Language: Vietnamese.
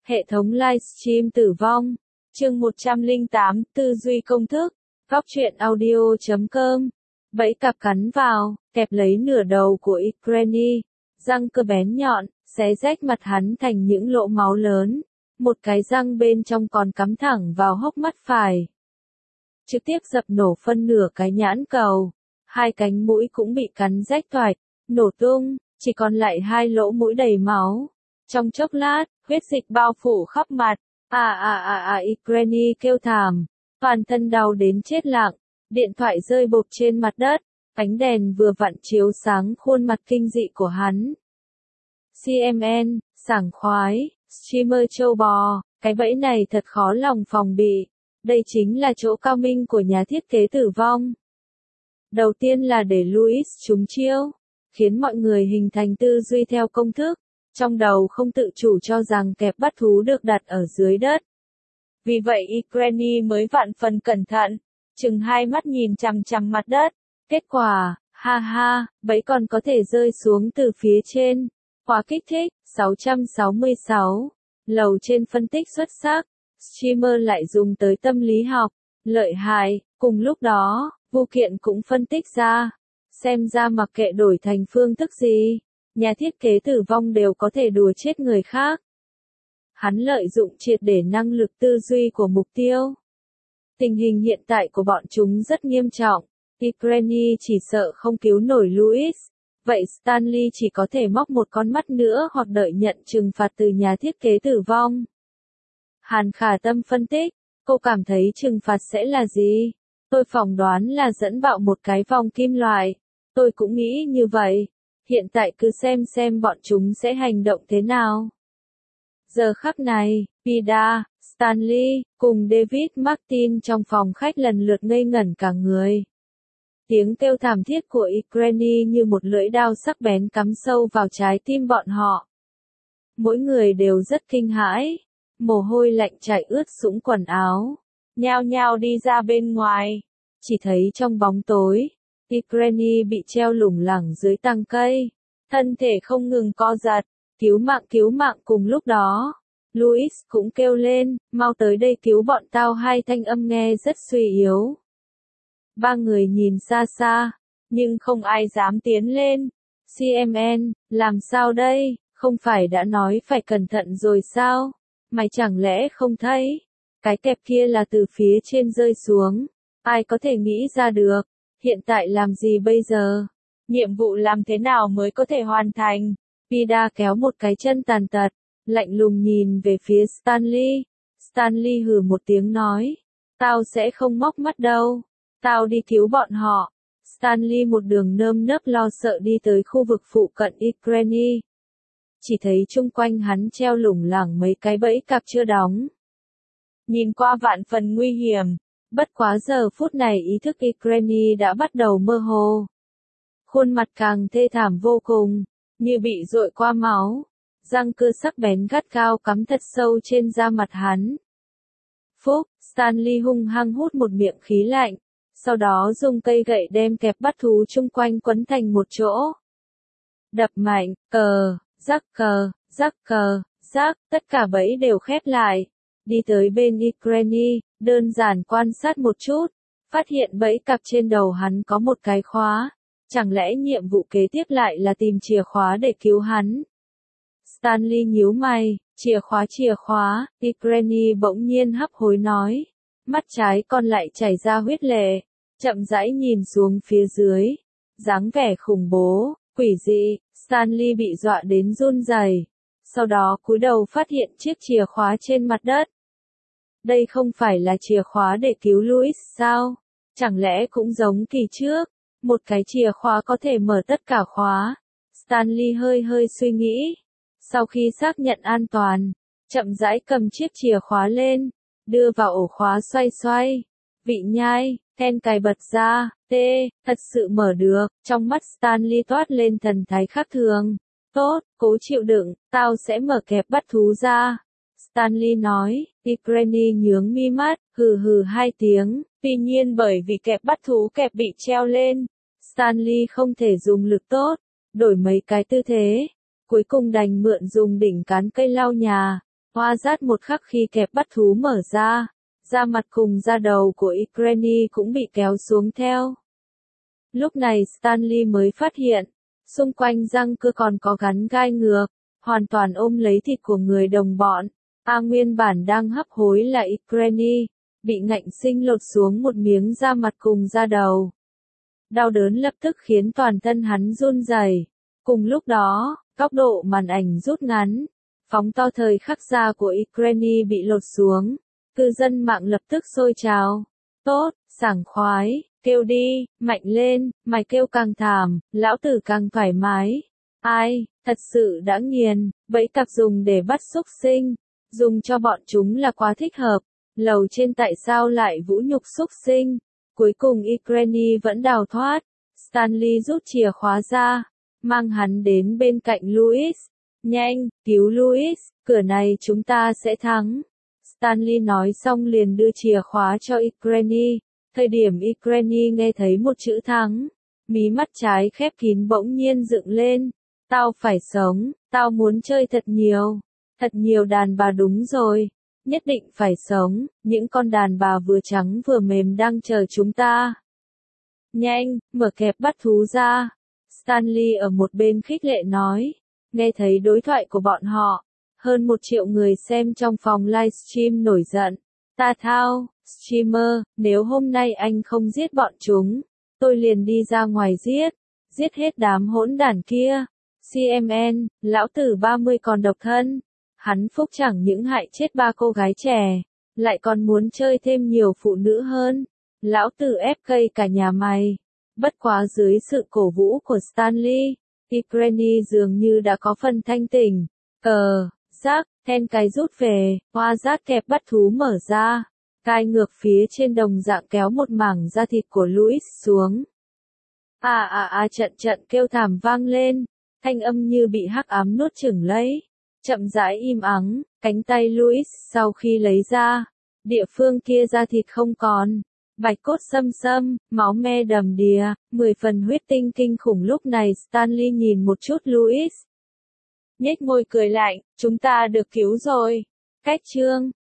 Hệ thống livestream tử vong. Chương 108, tư duy công thức. Góc truyện audio.com. Bẫy cạp cắn vào, kẹp lấy nửa đầu của Ukraine. Răng cơ bén nhọn, xé rách mặt hắn thành những lỗ máu lớn. Một cái răng bên trong còn cắm thẳng vào hốc mắt phải. Trực tiếp dập nổ phân nửa cái nhãn cầu. Hai cánh mũi cũng bị cắn rách toạch, nổ tung, chỉ còn lại hai lỗ mũi đầy máu. Trong chốc lát, huyết dịch bao phủ khắp mặt. Ukraine kêu thảm. Toàn thân đau đến chết lặng. Điện thoại rơi bộp trên mặt đất. Ánh đèn vừa vặn chiếu sáng khuôn mặt kinh dị của hắn. CMN, sảng khoái, streamer châu bò, cái bẫy này thật khó lòng phòng bị. Đây chính là chỗ cao minh của nhà thiết kế tử vong. Đầu tiên là để Louis trúng chiêu, khiến mọi người hình thành tư duy theo công thức, trong đầu không tự chủ cho rằng kẹp bắt thú được đặt ở dưới đất. Vì vậy Ukraine mới vạn phần cẩn thận, chừng hai mắt nhìn chằm chằm mặt đất. Kết quả, bẫy còn có thể rơi xuống từ phía trên. Khóa kích thích, 666. Lầu trên phân tích xuất sắc. Streamer lại dùng tới tâm lý học. Lợi hại, cùng lúc đó, vụ kiện cũng phân tích ra. Xem ra mặc kệ đổi thành phương thức gì, nhà thiết kế tử vong đều có thể đùa chết người khác. Hắn lợi dụng triệt để năng lực tư duy của mục tiêu. Tình hình hiện tại của bọn chúng rất nghiêm trọng. Ukraine chỉ sợ không cứu nổi Louis. Vậy Stanley chỉ có thể móc một con mắt nữa hoặc đợi nhận trừng phạt từ nhà thiết kế tử vong. Hàn Khả Tâm phân tích, cô cảm thấy trừng phạt sẽ là gì? Tôi phỏng đoán là dẫn bạo một cái vòng kim loại. Tôi cũng nghĩ như vậy. Hiện tại cứ xem bọn chúng sẽ hành động thế nào. Giờ khắc này, Pida, Stanley, cùng David Martin trong phòng khách lần lượt ngây ngẩn cả người. Tiếng kêu thảm thiết của Ukraine như một lưỡi dao sắc bén cắm sâu vào trái tim bọn họ. Mỗi người đều rất kinh hãi. Mồ hôi lạnh chảy ướt sũng quần áo. Nhao nhao đi ra bên ngoài. Chỉ thấy trong bóng tối, Ukraine bị treo lủng lẳng dưới tang cây. Thân thể không ngừng co giật. Cứu mạng cùng lúc đó. Louis cũng kêu lên, mau tới đây cứu bọn tao. Hai thanh âm nghe rất suy yếu. Ba người nhìn xa xa, nhưng không ai dám tiến lên. CMN, làm sao đây, không phải đã nói phải cẩn thận rồi sao? Mày chẳng lẽ không thấy? Cái kẹp kia là từ phía trên rơi xuống. Ai có thể nghĩ ra được? Hiện tại làm gì bây giờ? Nhiệm vụ làm thế nào mới có thể hoàn thành? Pida kéo một cái chân tàn tật, lạnh lùng nhìn về phía Stanley. Stanley hừ một tiếng nói, tao sẽ không móc mắt đâu. Tao đi cứu bọn họ. Stanley một đường nơm nớp lo sợ đi tới khu vực phụ cận Ukraine. Chỉ thấy chung quanh hắn treo lủng lẳng mấy cái bẫy cạp chưa đóng. Nhìn qua vạn phần nguy hiểm. Bất quá giờ phút này ý thức Ukraine đã bắt đầu mơ hồ. Khuôn mặt càng thê thảm vô cùng, như bị dội qua máu. Răng cưa sắc bén gắt gao cắm thật sâu trên da mặt hắn. Phúc, Stanley hung hăng hút một miệng khí lạnh. Sau đó dùng cây gậy đem kẹp bắt thú chung quanh quấn thành một chỗ. Đập mạnh, rắc, tất cả bẫy đều khép lại. Đi tới bên Ukraine, đơn giản quan sát một chút, phát hiện bẫy cạp trên đầu hắn có một cái khóa. Chẳng lẽ nhiệm vụ kế tiếp lại là tìm chìa khóa để cứu hắn? Stanley nhíu mày, chìa khóa, Ukraine bỗng nhiên hấp hối nói. Mắt trái còn lại chảy ra huyết lệ, chậm rãi nhìn xuống phía dưới, dáng vẻ khủng bố, quỷ dị. Stanley bị dọa đến run rẩy, sau đó cúi đầu phát hiện chiếc chìa khóa trên mặt đất. Đây không phải là chìa khóa để cứu Louis sao? Chẳng lẽ cũng giống kỳ trước, một cái chìa khóa có thể mở tất cả khóa? Stanley hơi suy nghĩ, sau khi xác nhận an toàn, chậm rãi cầm chiếc chìa khóa lên. Đưa vào ổ khóa xoay, vị nhai, then cài bật ra, thật sự mở được. Trong mắt Stanley toát lên thần thái khác thường. Tốt, cố chịu đựng, tao sẽ mở kẹp bắt thú ra. Stanley nói. Ukraine nhướng mi mắt, hừ hai tiếng. Tuy nhiên bởi vì kẹp bắt thú kẹp bị treo lên, Stanley không thể dùng lực tốt, đổi mấy cái tư thế. Cuối cùng đành mượn dùng đỉnh cán cây lau nhà. Hoa rát một khắc khi kẹp bắt thú mở ra, da mặt cùng da đầu của Ygritte cũng bị kéo xuống theo. Lúc này Stanley mới phát hiện, xung quanh răng cưa còn có gắn gai ngược, hoàn toàn ôm lấy thịt của người đồng bọn. Nguyên bản đang hấp hối là Ygritte, bị ngạnh sinh lột xuống một miếng da mặt cùng da đầu. Đau đớn lập tức khiến toàn thân hắn run rẩy. Cùng lúc đó, góc độ màn ảnh rút ngắn, phóng to thời khắc da của Ygritte bị lột xuống. Cư dân mạng lập tức sôi trào. Tốt, sảng khoái, kêu đi, mạnh lên, mày kêu càng thảm, lão tử càng thoải mái. Ai, thật sự đã nghiền, bẫy tập dùng để bắt súc sinh. Dùng cho bọn chúng là quá thích hợp. Lầu trên tại sao lại vũ nhục súc sinh? Cuối cùng Ygritte vẫn đào thoát. Stanley rút chìa khóa ra, mang hắn đến bên cạnh Louis. Nhanh, cứu Louis, cửa này chúng ta sẽ thắng. Stanley nói xong liền đưa chìa khóa cho Ygritte. Thời điểm Ygritte nghe thấy một chữ thắng, mí mắt trái khép kín bỗng nhiên dựng lên. Tao phải sống, tao muốn chơi thật nhiều đàn bà đúng rồi. Nhất định phải sống, những con đàn bà vừa trắng vừa mềm đang chờ chúng ta. Nhanh, mở kẹp bắt thú ra. Stanley ở một bên khích lệ nói. Nghe thấy đối thoại của bọn họ, hơn 1 triệu người xem trong phòng livestream nổi giận. Ta thao, streamer, nếu hôm nay anh không giết bọn chúng, tôi liền đi ra ngoài giết hết đám hỗn đản kia. CMN, lão tử 30 còn độc thân. Hắn phúc chẳng những hại chết 3 cô gái trẻ, lại còn muốn chơi thêm nhiều phụ nữ hơn. Lão tử ép cây cả nhà mày. Bất quá dưới sự cổ vũ của Stanley, Ygritte dường như đã có phần thanh tỉnh. Rác, then cái rút về, hoa rát kẹp bắt thú mở ra. Gai ngược phía trên đồng dạng kéo một mảng da thịt của Louis xuống. Trận kêu thảm vang lên. Thanh âm như bị hắc ám nuốt chửng lấy. Chậm rãi im ắng, cánh tay Louis sau khi lấy ra. Địa phương kia da thịt không còn. Bạch cốt xâm, máu me đầm đìa, 10 phần huyết tinh kinh khủng. Lúc này Stanley nhìn một chút Louis. Nhếch môi cười lạnh, chúng ta được cứu rồi. Cách chương